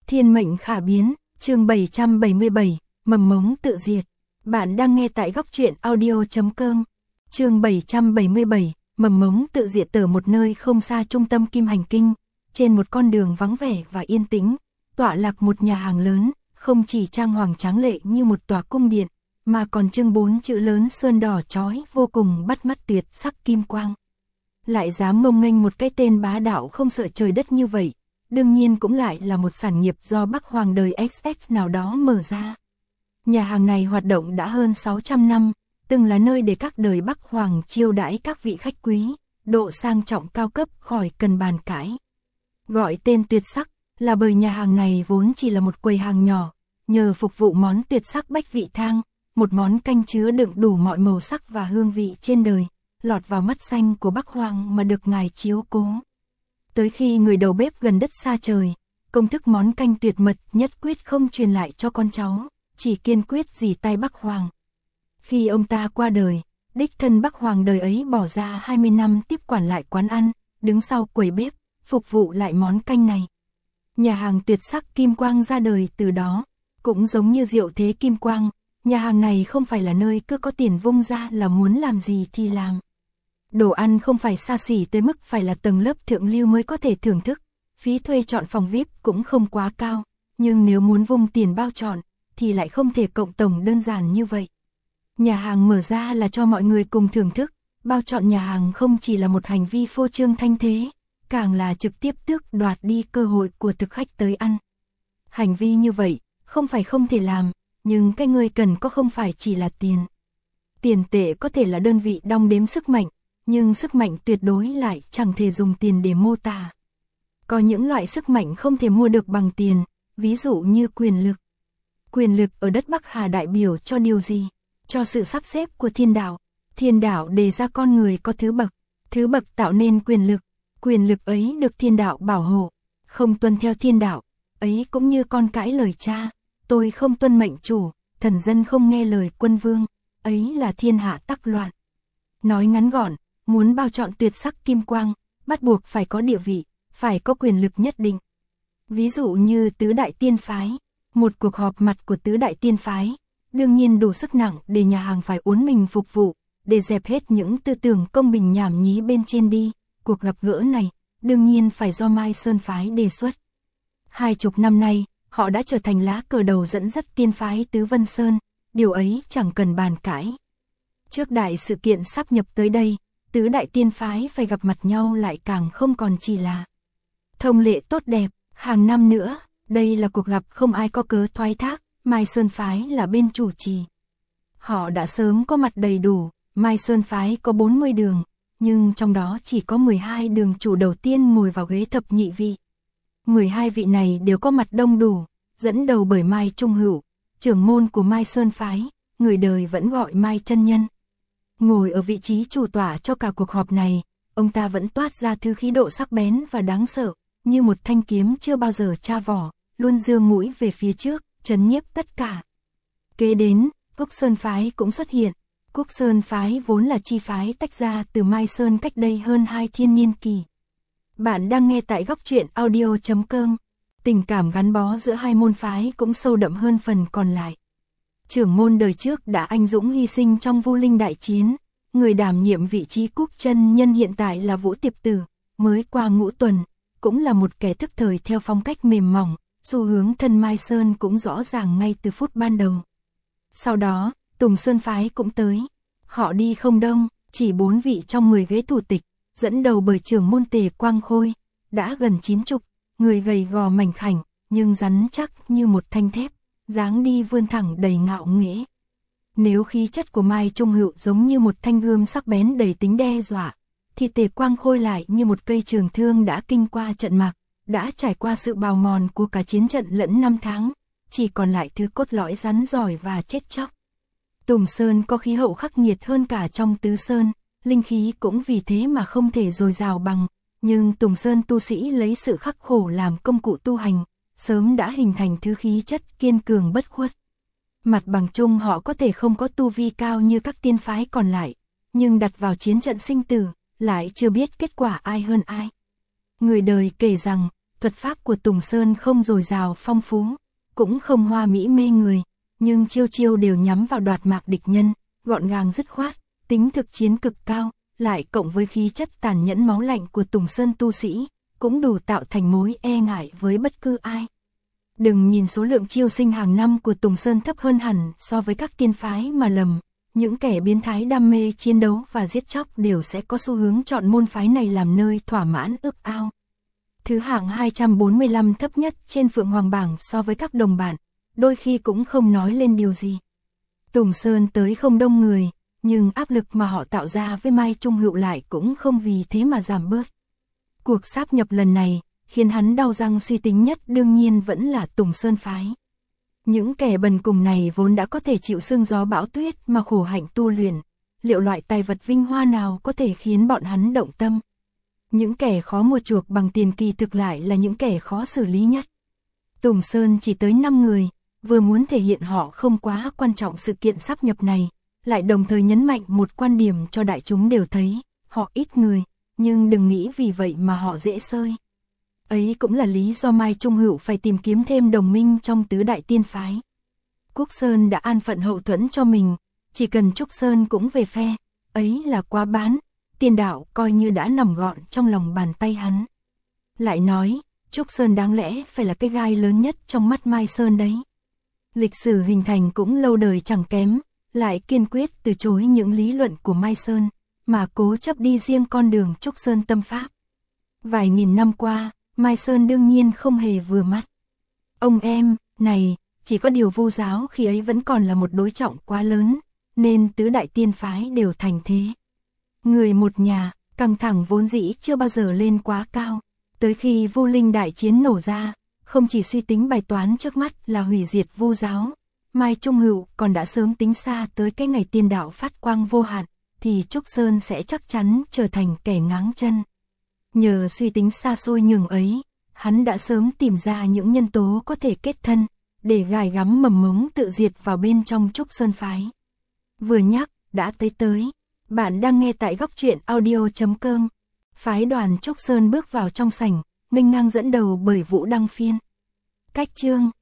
Thiên mệnh khả biến, chương 777, mầm mống tự diệt. Bạn đang nghe tại góc truyện audio.com. Chương 777, mầm mống tự diệt. Ở một nơi không xa trung tâm Kim Hành Kinh, trên một con đường vắng vẻ và yên tĩnh, tọa lạc một nhà hàng lớn, không chỉ trang hoàng tráng lệ như một tòa cung điện, mà còn trưng 4 chữ lớn sơn đỏ chói vô cùng bắt mắt tuyệt sắc kim quang. Lại dám ngông nghênh một cái tên bá đạo không sợ trời đất như vậy, đương nhiên cũng lại là một sản nghiệp do Bắc Hoàng đời XX nào đó mở ra. Nhà hàng này hoạt động đã hơn 600 năm, từng là nơi để các đời Bắc Hoàng chiêu đãi các vị khách quý, độ sang trọng cao cấp khỏi cần bàn cãi. Gọi tên tuyệt sắc là bởi nhà hàng này vốn chỉ là một quầy hàng nhỏ, nhờ phục vụ món tuyệt sắc bách vị thang, một món canh chứa đựng đủ mọi màu sắc và hương vị trên đời, lọt vào mắt xanh của Bắc Hoàng mà được ngài chiếu cố. Tới khi người đầu bếp gần đất xa trời, công thức món canh tuyệt mật nhất quyết không truyền lại cho con cháu, chỉ kiên quyết dì tay Bắc Hoàng. Khi ông ta qua đời, đích thân Bắc Hoàng đời ấy bỏ ra 20 năm tiếp quản lại quán ăn, đứng sau quầy bếp, phục vụ lại món canh này. Nhà hàng tuyệt sắc Kim Quang ra đời từ đó, cũng giống như Diệu Thế Kim Quang, nhà hàng này không phải là nơi cứ có tiền vung ra là muốn làm gì thì làm. Đồ ăn không phải xa xỉ tới mức phải là tầng lớp thượng lưu mới có thể thưởng thức, phí thuê chọn phòng VIP cũng không quá cao, nhưng nếu muốn vung tiền bao chọn, thì lại không thể cộng tổng đơn giản như vậy. Nhà hàng mở ra là cho mọi người cùng thưởng thức, bao chọn nhà hàng không chỉ là một hành vi phô trương thanh thế, càng là trực tiếp tước đoạt đi cơ hội của thực khách tới ăn. Hành vi như vậy, không phải không thể làm, nhưng cái người cần có không phải chỉ là tiền. Tiền tệ có thể là đơn vị đong đếm sức mạnh, nhưng sức mạnh tuyệt đối lại chẳng thể dùng tiền để mô tả. Có những loại sức mạnh không thể mua được bằng tiền, ví dụ như quyền lực. Quyền lực ở đất Bắc Hà đại biểu cho điều gì? Cho sự sắp xếp của thiên đạo. Thiên đạo đề ra con người có thứ bậc tạo nên quyền lực ấy được thiên đạo bảo hộ. Không tuân theo thiên đạo, ấy cũng như con cãi lời cha, tôi không tuân mệnh chủ, thần dân không nghe lời quân vương, ấy là thiên hạ tắc loạn. Nói ngắn gọn, muốn bao chọn tuyệt sắc kim quang, bắt buộc phải có địa vị, phải có quyền lực nhất định. Ví dụ như tứ đại tiên phái, một cuộc họp mặt của tứ đại tiên phái, đương nhiên đủ sức nặng để nhà hàng phải uốn mình phục vụ, để dẹp hết những tư tưởng công bình nhảm nhí bên trên đi. Cuộc gặp gỡ này, đương nhiên phải do Mai Sơn phái đề xuất. 20 năm nay, họ đã trở thành lá cờ đầu dẫn dắt tiên phái Tứ Vân Sơn, điều ấy chẳng cần bàn cãi. Trước đại sự kiện sắp nhập tới đây, tứ đại tiên phái phải gặp mặt nhau lại càng không còn chỉ là thông lệ tốt đẹp, hàng năm nữa, đây là cuộc gặp không ai có cớ thoái thác, Mai Sơn phái là bên chủ trì. Họ đã sớm có mặt đầy đủ, Mai Sơn phái có 40 đường, nhưng trong đó chỉ có 12 đường chủ đầu tiên ngồi vào ghế thập nhị vị. 12 vị này đều có mặt đông đủ, dẫn đầu bởi Mai Trung Hữu, trưởng môn của Mai Sơn phái, người đời vẫn gọi Mai chân nhân. Ngồi ở vị trí chủ tọa cho cả cuộc họp này, ông ta vẫn toát ra thứ khí độ sắc bén và đáng sợ, như một thanh kiếm chưa bao giờ tra vỏ, luôn giơ mũi về phía trước, trấn nhiếp tất cả. Kế đến, Cúc Sơn phái cũng xuất hiện. Cúc Sơn phái vốn là chi phái tách ra từ Mai Sơn cách đây hơn 2 thiên niên kỳ. Bạn đang nghe tại góc truyện audio.com. Tình cảm gắn bó giữa hai môn phái cũng sâu đậm hơn phần còn lại. Trưởng môn đời trước đã anh dũng hy sinh trong Vu Linh đại chiến, người đảm nhiệm vị trí Cúc chân nhân hiện tại là Vũ Tiệp Tử, mới qua ngũ tuần, cũng là một kẻ thức thời theo phong cách mềm mỏng, xu hướng thân Mai Sơn cũng rõ ràng ngay từ phút ban đầu. Sau đó, Tùng Sơn phái cũng tới. Họ đi không đông, chỉ 4 vị trong 10 ghế thủ tịch, dẫn đầu bởi trưởng môn Tề Quang Khôi, đã gần 90, người gầy gò mảnh khảnh, nhưng rắn chắc như một thanh thép, dáng đi vươn thẳng đầy ngạo nghễ. Nếu khí chất của Mai Trung Hữu giống như một thanh gươm sắc bén đầy tính đe dọa, thì Tề Quang Khôi lại như một cây trường thương đã kinh qua trận mạc, đã trải qua sự bào mòn của cả chiến trận lẫn 5 tháng, chỉ còn lại thứ cốt lõi rắn giỏi và chết chóc. Tùng Sơn có khí hậu khắc nghiệt hơn cả trong Tứ Sơn, linh khí cũng vì thế mà không thể dồi dào bằng, nhưng Tùng Sơn tu sĩ lấy sự khắc khổ làm công cụ tu hành, sớm đã hình thành thứ khí chất kiên cường bất khuất. Mặt bằng chung họ có thể không có tu vi cao như các tiên phái còn lại, nhưng đặt vào chiến trận sinh tử, lại chưa biết kết quả ai hơn ai. Người đời kể rằng, thuật pháp của Tùng Sơn không dồi dào phong phú, cũng không hoa mỹ mê người, nhưng chiêu chiêu đều nhắm vào đoạt mạc địch nhân, gọn gàng dứt khoát, tính thực chiến cực cao, lại cộng với khí chất tàn nhẫn máu lạnh của Tùng Sơn tu sĩ, cũng đủ tạo thành mối e ngại với bất cứ ai. Đừng nhìn số lượng chiêu sinh hàng năm của Tùng Sơn thấp hơn hẳn so với các tiên phái mà lầm, những kẻ biến thái đam mê chiến đấu và giết chóc đều sẽ có xu hướng chọn môn phái này làm nơi thỏa mãn ước ao. Thứ hạng 245 thấp nhất trên Phượng Hoàng bảng so với các đồng bạn, đôi khi cũng không nói lên điều gì. Tùng Sơn tới không đông người, nhưng áp lực mà họ tạo ra với Mai Trung Hữu lại cũng không vì thế mà giảm bớt. Cuộc sáp nhập lần này, khiến hắn đau răng suy tính nhất đương nhiên vẫn là Tùng Sơn phái. Những kẻ bần cùng này vốn đã có thể chịu sương gió bão tuyết mà khổ hạnh tu luyện, liệu loại tài vật vinh hoa nào có thể khiến bọn hắn động tâm? Những kẻ khó mua chuộc bằng tiền kỳ thực lại là những kẻ khó xử lý nhất. Tùng Sơn chỉ tới 5 người, vừa muốn thể hiện họ không quá quan trọng sự kiện sáp nhập này, lại đồng thời nhấn mạnh một quan điểm cho đại chúng đều thấy, họ ít người, nhưng đừng nghĩ vì vậy mà họ dễ xơi. Ấy cũng là lý do Mai Trung Hữu phải tìm kiếm thêm đồng minh trong tứ đại tiên phái. Quốc Sơn đã an phận hậu thuẫn cho mình, chỉ cần Trúc Sơn cũng về phe, ấy là quá bán, tiên đạo coi như đã nằm gọn trong lòng bàn tay hắn. Lại nói, Trúc Sơn đáng lẽ phải là cái gai lớn nhất trong mắt Mai Sơn đấy. Lịch sử hình thành cũng lâu đời chẳng kém, lại kiên quyết từ chối những lý luận của Mai Sơn, mà cố chấp đi riêng con đường Trúc Sơn tâm pháp. Vài nghìn năm qua, Mai Sơn đương nhiên không hề vừa mắt. Ông em, này, chỉ có điều Vu giáo khi ấy vẫn còn là một đối trọng quá lớn, nên tứ đại tiên phái đều thành thế. Người một nhà, căng thẳng vốn dĩ chưa bao giờ lên quá cao, tới khi Vu Linh đại chiến nổ ra, không chỉ suy tính bài toán trước mắt là hủy diệt Vu giáo, Mai Trung Hữu còn đã sớm tính xa tới cái ngày tiên đạo phát quang vô hạn, thì Trúc Sơn sẽ chắc chắn trở thành kẻ ngáng chân. Nhờ suy tính xa xôi nhường ấy, hắn đã sớm tìm ra những nhân tố có thể kết thân, để gài gắm mầm mống tự diệt vào bên trong Trúc Sơn phái. Vừa nhắc, đã tới. Bạn đang nghe tại góc truyện audio.com. Phái đoàn Trúc Sơn bước vào trong sảnh, nghênh ngang dẫn đầu bởi Vũ Đăng Phiên. Cách chương